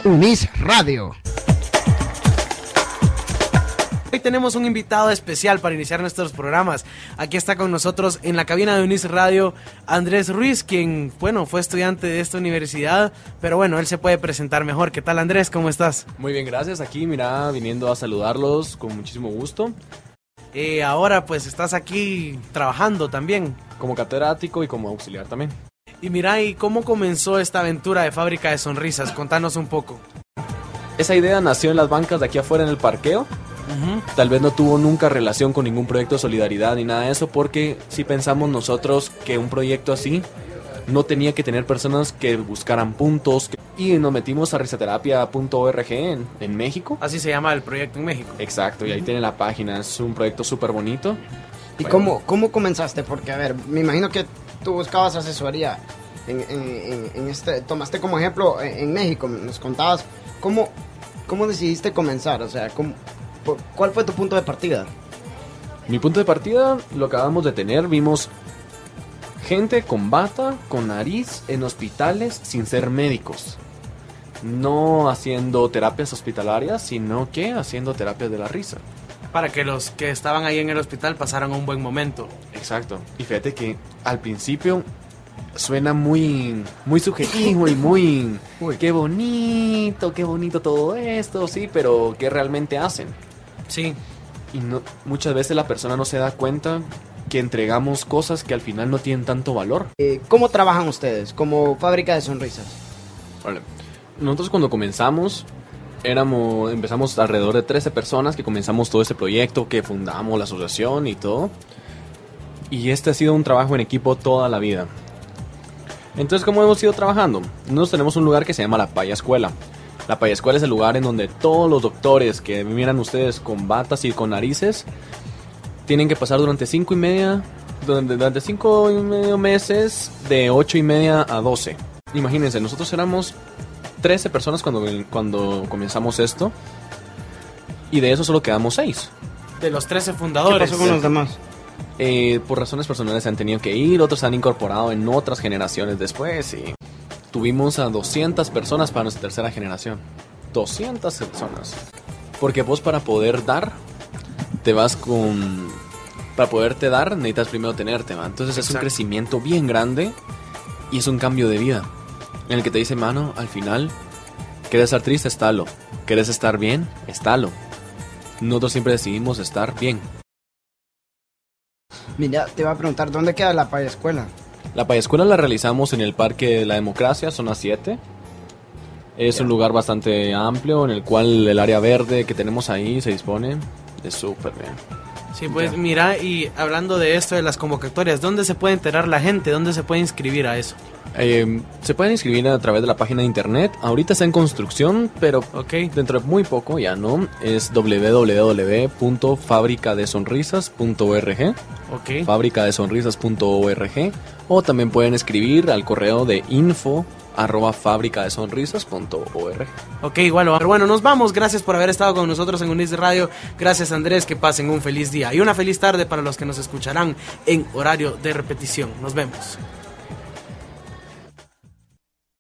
Unis Radio. Hoy tenemos un invitado especial para iniciar nuestros programas. Aquí está con nosotros en la cabina de Unis Radio Andrés Ruiz, quien, bueno, fue estudiante de esta universidad, pero bueno, él se puede presentar mejor. ¿Qué tal, Andrés? ¿Cómo estás? Muy bien, gracias. Aquí, mira, viniendo a saludarlos con muchísimo gusto. Ahora pues estás aquí trabajando también. Como catedrático y como auxiliar también. Y mira, ¿y cómo comenzó esta aventura de Fábrica de Sonrisas? Contanos un poco. Esa idea nació en las bancas de aquí afuera en el parqueo. Tal vez no tuvo nunca relación con ningún proyecto de solidaridad ni nada de eso, porque si pensamos nosotros que un proyecto así no tenía que tener personas que buscaran puntos, y nos metimos a risaterapia.org en México. Así se llama el proyecto en México. Exacto, y ahí tiene la página, es un proyecto súper bonito. ¿Y bueno, cómo comenzaste? Porque, a ver, me imagino que tú buscabas asesoría tomaste como ejemplo en México, nos contabas, ¿cómo decidiste comenzar? O sea, ¿cuál fue tu punto de partida? Mi punto de partida lo acabamos de tener, vimos gente con bata, con nariz, en hospitales sin ser médicos. No haciendo terapias hospitalarias, sino que haciendo terapias de la risa. Para que los que estaban ahí en el hospital pasaran un buen momento. Exacto. Y fíjate que al principio suena muy subjetivo y muy... Uy, qué bonito todo esto, sí, pero ¿qué realmente hacen? Sí. Y muchas veces la persona no se da cuenta que entregamos cosas que al final no tienen tanto valor. ¿Cómo trabajan ustedes como Fábrica de Sonrisas? Vale. Nosotros cuando comenzamos, empezamos alrededor de 13 personas que comenzamos todo este proyecto, que fundamos la asociación y todo. Y este ha sido un trabajo en equipo toda la vida. Entonces, ¿cómo hemos ido trabajando? Nosotros tenemos un lugar que se llama la Paya Escuela. La Paya Escuela es el lugar en donde todos los doctores que miran ustedes con batas y con narices tienen que pasar durante 5 y medio meses de 8 y media a 12. Imagínense, nosotros éramos 13 personas cuando comenzamos esto, y de eso solo quedamos 6. De los 13 fundadores. ¿Qué pasó con los demás? Por razones personales se han tenido que ir, otros se han incorporado en otras generaciones después, y tuvimos a 200 personas para nuestra tercera generación. 200 personas. Porque vos para poder dar, para poderte dar, necesitas primero tenerte, ¿va? Entonces es un crecimiento bien grande y es un cambio de vida. En el que te dice, mano, al final, ¿quieres estar triste? Estálo. ¿Quieres estar bien? Estálo. Nosotros siempre decidimos estar bien. Mira, te iba a preguntar, ¿dónde queda la Paya Escuela? La Paya Escuela la realizamos en el Parque de la Democracia, zona 7. Es un lugar bastante amplio en el cual el área verde que tenemos ahí se dispone de súper bien. Sí, pues mira, y hablando de esto de las convocatorias, ¿dónde se puede enterar la gente? ¿Dónde se puede inscribir a eso? Se pueden inscribir a través de la página de internet. Ahorita está en construcción, pero dentro de muy poco ya, ¿no? Es www.fabricadesonrisas.org. Fabricadesonrisas.org. O también pueden escribir al correo de info@fabricadesonrisas.org. Ok, igual. Pero bueno, nos vamos. Gracias por haber estado con nosotros en Unis Radio. Gracias, Andrés. Que pasen un feliz día y una feliz tarde para los que nos escucharán en horario de repetición. Nos vemos.